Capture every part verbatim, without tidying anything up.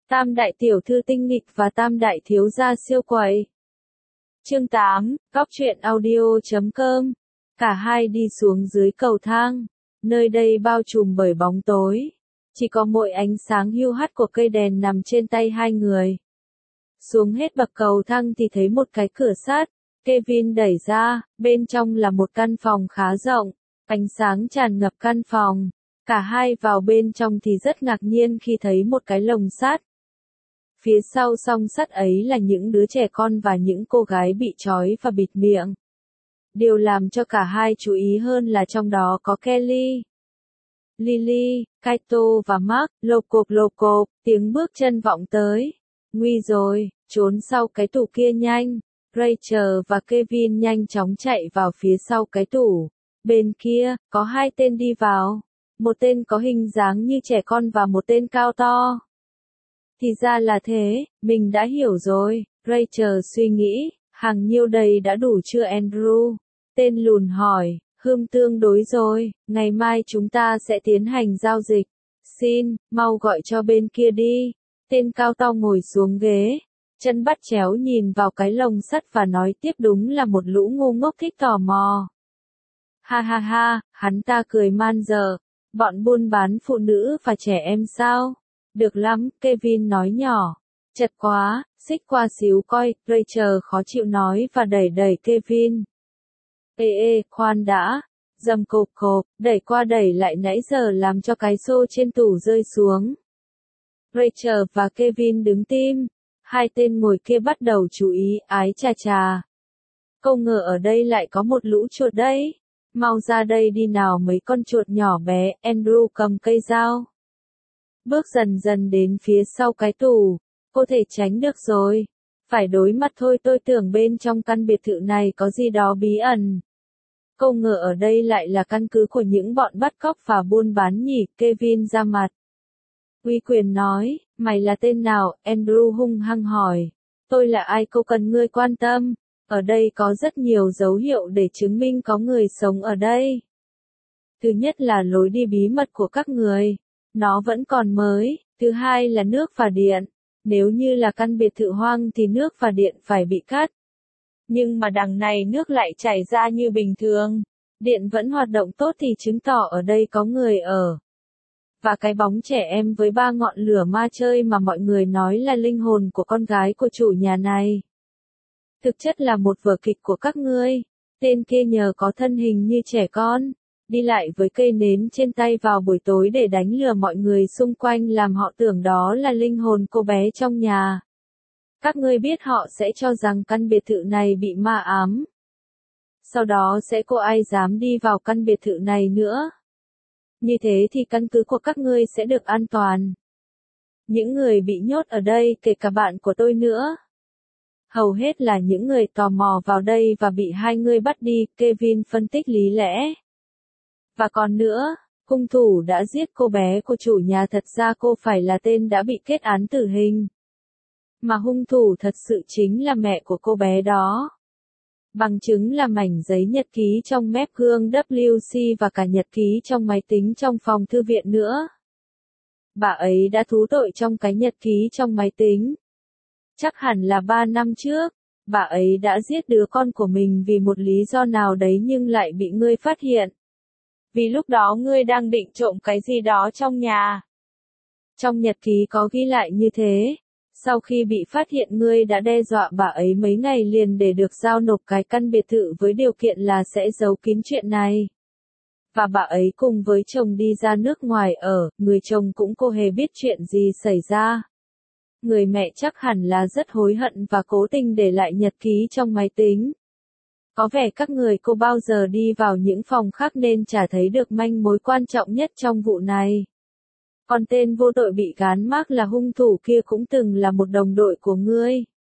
Tam đại tiểu thư tinh nghịch và tam đại thiếu gia siêu quậy. Chương tám, góc truyện audio chấm com. Cả hai đi xuống dưới cầu thang. Nơi đây bao trùm bởi bóng tối. Chỉ có mỗi ánh sáng hiu hắt của cây đèn nằm trên tay hai người. Xuống hết bậc cầu thang thì thấy một cái cửa sắt. Kevin đẩy ra, bên trong là một căn phòng khá rộng. Ánh sáng tràn ngập căn phòng. Cả hai vào bên trong thì rất ngạc nhiên khi thấy một cái lồng sắt. Phía sau song sắt ấy là những đứa trẻ con và những cô gái bị trói và bịt miệng. Điều làm cho cả hai chú ý hơn là trong đó có Kelly, Lily, Kaito và Mark. Lộp cộp lộp cộp, tiếng bước chân vọng tới. Nguy rồi, trốn sau cái tủ kia nhanh. Rachel và Kevin nhanh chóng chạy vào phía sau cái tủ. Bên kia, có hai tên đi vào. Một tên có hình dáng như trẻ con và một tên cao to. Thì ra là thế, mình đã hiểu rồi, Rachel suy nghĩ, hàng nhiêu đầy đã đủ chưa Andrew? Tên lùn hỏi, hương tương đối rồi, ngày mai chúng ta sẽ tiến hành giao dịch. Xin, mau gọi cho bên kia đi. Tên cao to ngồi xuống ghế, chân bắt chéo nhìn vào cái lồng sắt và nói tiếp đúng là một lũ ngu ngốc thích tò mò. Ha ha ha, hắn ta cười man dợ, bọn buôn bán phụ nữ và trẻ em sao? Được lắm, Kevin nói nhỏ. Chật quá, xích qua xíu coi, Rachel khó chịu nói và đẩy đẩy Kevin. Ê ê, khoan đã. Dầm cộp cộp, đẩy qua đẩy lại nãy giờ làm cho cái xô trên tủ rơi xuống. Rachel và Kevin đứng tim. Hai tên ngồi kia bắt đầu chú ý, ái chà chà. Không ngờ ở đây lại có một lũ chuột đấy. Mau ra đây đi nào mấy con chuột nhỏ bé, Andrew cầm cây dao. Bước dần dần đến phía sau cái tủ. Cô thể tránh được rồi. Phải đối mặt thôi, tôi tưởng bên trong căn biệt thự này có gì đó bí ẩn. Không ngờ ở đây lại là căn cứ của những bọn bắt cóc và buôn bán nhỉ, Kevin ra mặt. Uy quyền nói, mày là tên nào, Andrew hung hăng hỏi. Tôi là ai cô cần ngươi quan tâm. Ở đây có rất nhiều dấu hiệu để chứng minh có người sống ở đây. Thứ nhất là lối đi bí mật của các người. Nó vẫn còn mới. Thứ hai là nước và điện. Nếu như là căn biệt thự hoang thì nước và điện phải bị cắt. Nhưng mà đằng này nước lại chảy ra như bình thường. Điện vẫn hoạt động tốt thì chứng tỏ ở đây có người ở. Và cái bóng trẻ em với ba ngọn lửa ma chơi mà mọi người nói là linh hồn của con gái của chủ nhà này. Thực chất là một vở kịch của các ngươi. Tên kia nhờ có thân hình như trẻ con, đi lại với cây nến trên tay vào buổi tối để đánh lừa mọi người xung quanh làm họ tưởng đó là linh hồn cô bé trong nhà. Các ngươi biết họ sẽ cho rằng căn biệt thự này bị ma ám. Sau đó sẽ có ai dám đi vào căn biệt thự này nữa. Như thế thì căn cứ của các ngươi sẽ được an toàn. Những người bị nhốt ở đây kể cả bạn của tôi nữa. Hầu hết là những người tò mò vào đây và bị hai người bắt đi, Kevin phân tích lý lẽ. Và còn nữa, hung thủ đã giết cô bé của chủ nhà, thật ra cô phải là tên đã bị kết án tử hình. Mà hung thủ thật sự chính là mẹ của cô bé đó. Bằng chứng là mảnh giấy nhật ký trong mép gương W C và cả nhật ký trong máy tính trong phòng thư viện nữa. Bà ấy đã thú tội trong cái nhật ký trong máy tính. Chắc hẳn là ba năm trước, bà ấy đã giết đứa con của mình vì một lý do nào đấy nhưng lại bị ngươi phát hiện. Vì lúc đó ngươi đang định trộm cái gì đó trong nhà. Trong nhật ký có ghi lại như thế. Sau khi bị phát hiện ngươi đã đe dọa bà ấy mấy ngày liền để được giao nộp cái căn biệt thự với điều kiện là sẽ giấu kín chuyện này. Và bà ấy cùng với chồng đi ra nước ngoài ở, người chồng cũng không hề biết chuyện gì xảy ra. Người mẹ chắc hẳn là rất hối hận và cố tình để lại nhật ký trong máy tính. Có vẻ các người cô bao giờ đi vào những phòng khác nên chả thấy được manh mối quan trọng nhất trong vụ này. Còn tên vô tội bị gán mác là hung thủ kia cũng từng là một đồng đội của ngươi.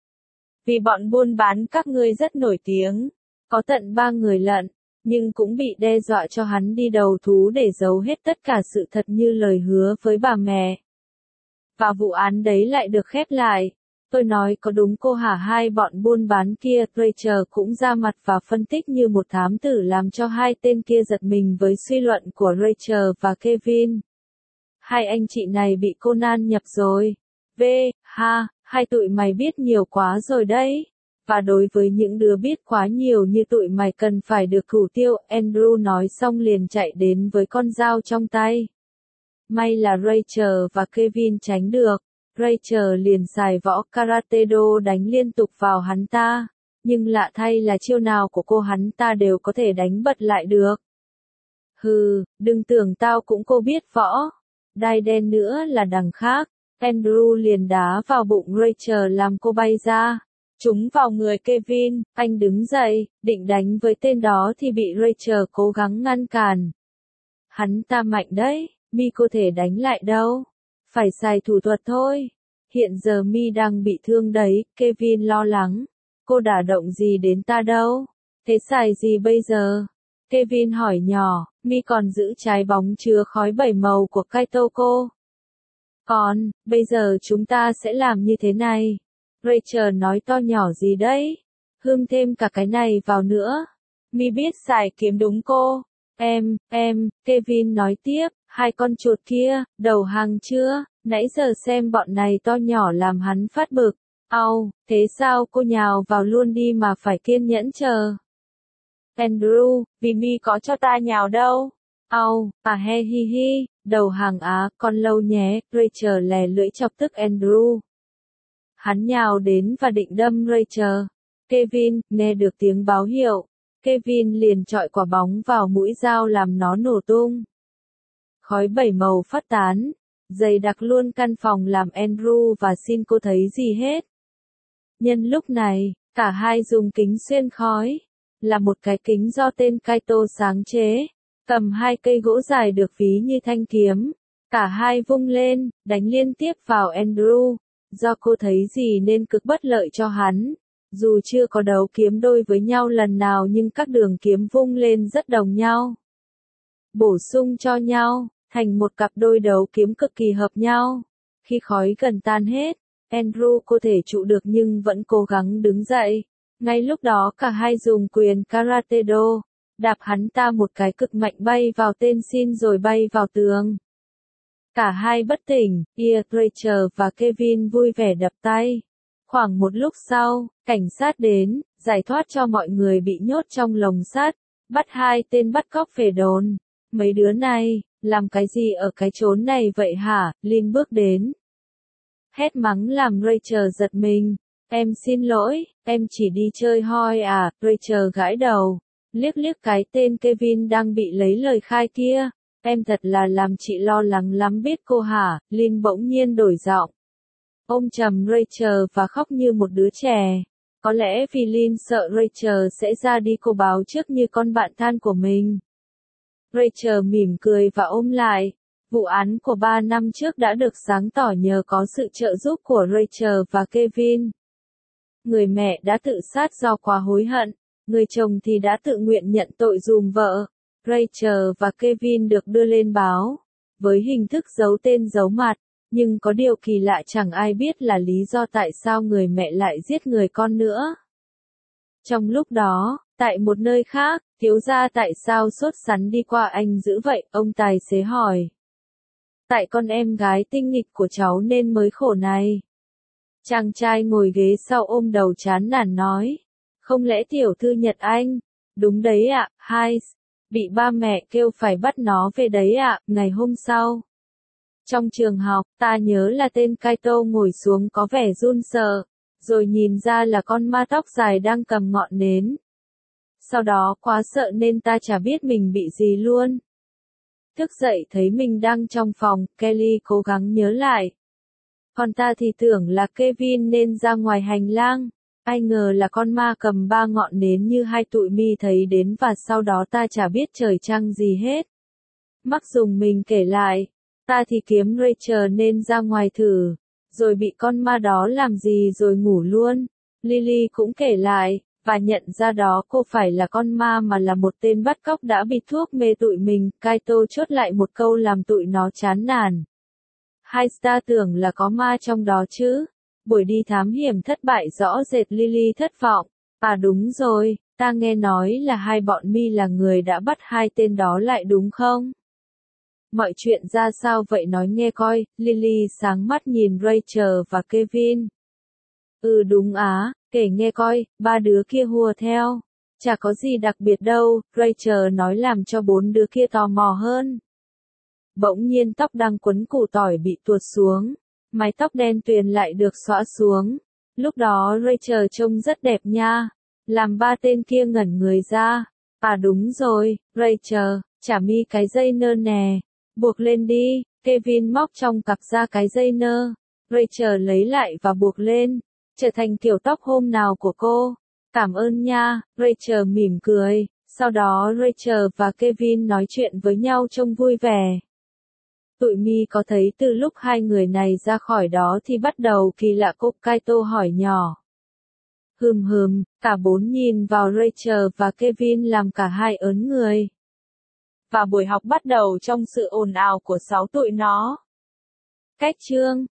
Vì bọn buôn bán các ngươi rất nổi tiếng, có tận ba người lận, nhưng cũng bị đe dọa cho hắn đi đầu thú để giấu hết tất cả sự thật như lời hứa với bà mẹ. Và vụ án đấy lại được khép lại. Tôi nói có đúng cô hả? Hai bọn buôn bán kia, Rachel cũng ra mặt và phân tích như một thám tử làm cho hai tên kia giật mình với suy luận của Rachel và Kevin. Hai anh chị này bị Conan nhập rồi. V, ha, hai tụi mày biết nhiều quá rồi đấy. Và đối với những đứa biết quá nhiều như tụi mày cần phải được thủ tiêu, Andrew nói xong liền chạy đến với con dao trong tay. May là Rachel và Kevin tránh được. Rachel liền xài võ karate do đánh liên tục vào hắn ta. Nhưng lạ thay là chiêu nào của cô hắn ta đều có thể đánh bật lại được. Hừ, đừng tưởng tao cũng cô biết võ. Đai đen nữa là đằng khác. Andrew liền đá vào bụng Rachel làm cô bay ra. Trúng vào người Kevin, anh đứng dậy, định đánh với tên đó thì bị Rachel cố gắng ngăn cản. Hắn ta mạnh đấy, mi có thể đánh lại đâu. Phải xài thủ thuật thôi. Hiện giờ mi đang bị thương đấy, Kevin lo lắng. Cô đả động gì đến ta đâu? Thế xài gì bây giờ? Kevin hỏi nhỏ, mi còn giữ trái bóng chứa khói bảy màu của Kaitoko. Còn, bây giờ chúng ta sẽ làm như thế này. Rachel nói to nhỏ gì đấy? Hương thêm cả cái này vào nữa. Mi biết xài kiếm đúng cô. Em, em, Kevin nói tiếp, hai con chuột kia, đầu hàng chưa? Nãy giờ xem bọn này to nhỏ làm hắn phát bực. Au, thế sao cô nhào vào luôn đi mà phải kiên nhẫn chờ. Andrew, vì mi có cho ta nhào đâu. Au, à he hi hi, đầu hàng á, con lâu nhé, Rachel lè lưỡi chọc tức Andrew. Hắn nhào đến và định đâm Rachel. Kevin, nghe được tiếng báo hiệu. Kevin liền chọi quả bóng vào mũi dao làm nó nổ tung. Khói bảy màu phát tán, dày đặc luôn căn phòng làm Andrew và xin cô thấy gì hết. Nhân lúc này, cả hai dùng kính xuyên khói. Là một cái kính do tên Kaito sáng chế. Cầm hai cây gỗ dài được ví như thanh kiếm. Cả hai vung lên, đánh liên tiếp vào Andrew. Do cô thấy gì nên cực bất lợi cho hắn. Dù chưa có đấu kiếm đôi với nhau lần nào nhưng các đường kiếm vung lên rất đồng nhau. Bổ sung cho nhau, thành một cặp đôi đấu kiếm cực kỳ hợp nhau. Khi khói gần tan hết, Andrew có thể trụ được nhưng vẫn cố gắng đứng dậy. Ngay lúc đó cả hai dùng quyền karate do, đạp hắn ta một cái cực mạnh bay vào tên Shin rồi bay vào tường. Cả hai bất tỉnh, Ia, Rachel và Kevin vui vẻ đập tay. Khoảng một lúc sau, cảnh sát đến, giải thoát cho mọi người bị nhốt trong lồng sắt, bắt hai tên bắt cóc về đồn. Mấy đứa này, làm cái gì ở cái chốn này vậy hả? Lin bước đến. Hét mắng làm Rachel giật mình. Em xin lỗi, em chỉ đi chơi hoi à, Rachel gãi đầu. Liếc liếc cái tên Kevin đang bị lấy lời khai kia. Em thật là làm chị lo lắng lắm biết cô hả, Lin bỗng nhiên đổi giọng. Ôm chầm Rachel và khóc như một đứa trẻ. Có lẽ vì Lin sợ Rachel sẽ ra đi cô báo trước như con bạn thân của mình. Rachel mỉm cười và ôm lại. Vụ án của ba năm trước đã được sáng tỏ nhờ có sự trợ giúp của Rachel và Kevin. Người mẹ đã tự sát do quá hối hận. Người chồng thì đã tự nguyện nhận tội dùm vợ. Rachel và Kevin được đưa lên báo. Với hình thức giấu tên giấu mặt. Nhưng có điều kỳ lạ chẳng ai biết là lý do tại sao người mẹ lại giết người con nữa. Trong lúc đó, tại một nơi khác, thiếu gia tại sao sốt sắn đi qua anh dữ vậy, ông tài xế hỏi. Tại con em gái tinh nghịch của cháu nên mới khổ này. Chàng trai ngồi ghế sau ôm đầu chán nản nói. Không lẽ tiểu thư Nhật Anh? Đúng đấy ạ, à, hai. Bị ba mẹ kêu phải bắt nó về đấy ạ, à, ngày hôm sau. Trong trường học, ta nhớ là tên Kaito ngồi xuống có vẻ run sợ, rồi nhìn ra là con ma tóc dài đang cầm ngọn nến. Sau đó quá sợ nên ta chả biết mình bị gì luôn. Thức dậy thấy mình đang trong phòng, Kelly cố gắng nhớ lại. Còn ta thì tưởng là Kevin nên ra ngoài hành lang. Ai ngờ là con ma cầm ba ngọn nến như hai tụi mi thấy đến và sau đó ta chả biết trời trăng gì hết. Mắc dùng mình kể lại. Ta thì kiếm Rachel nên ra ngoài thử. Rồi bị con ma đó làm gì rồi ngủ luôn. Lily cũng kể lại. Và nhận ra đó cô phải là con ma mà là một tên bắt cóc đã bị thuốc mê tụi mình. Kaito chốt lại một câu làm tụi nó chán nản. Hai ta tưởng là có ma trong đó chứ. Buổi đi thám hiểm thất bại rõ rệt Lily thất vọng. À đúng rồi, ta nghe nói là hai bọn mi là người đã bắt hai tên đó lại đúng không? Mọi chuyện ra sao vậy nói nghe coi, Lily sáng mắt nhìn Rachel và Kevin. Ừ đúng á, kể nghe coi, ba đứa kia hùa theo. Chả có gì đặc biệt đâu, Rachel nói làm cho bốn đứa kia tò mò hơn. Bỗng nhiên tóc đang quấn củ tỏi bị tuột xuống, mái tóc đen tuyền lại được xõa xuống. Lúc đó Rachel trông rất đẹp nha, làm ba tên kia ngẩn người ra. À đúng rồi, Rachel, trả mi cái dây nơ nè, buộc lên đi. Kevin móc trong cặp ra cái dây nơ, Rachel lấy lại và buộc lên, trở thành kiểu tóc hôm nào của cô. Cảm ơn nha, Rachel mỉm cười, sau đó Rachel và Kevin nói chuyện với nhau trông vui vẻ. Tụi mi có thấy từ lúc hai người này ra khỏi đó thì bắt đầu kỳ lạ cô Kaito hỏi nhỏ. Hừm hừm, cả bốn nhìn vào Rachel và Kevin làm cả hai ớn người. Và buổi học bắt đầu trong sự ồn ào của sáu tụi nó. Cách chương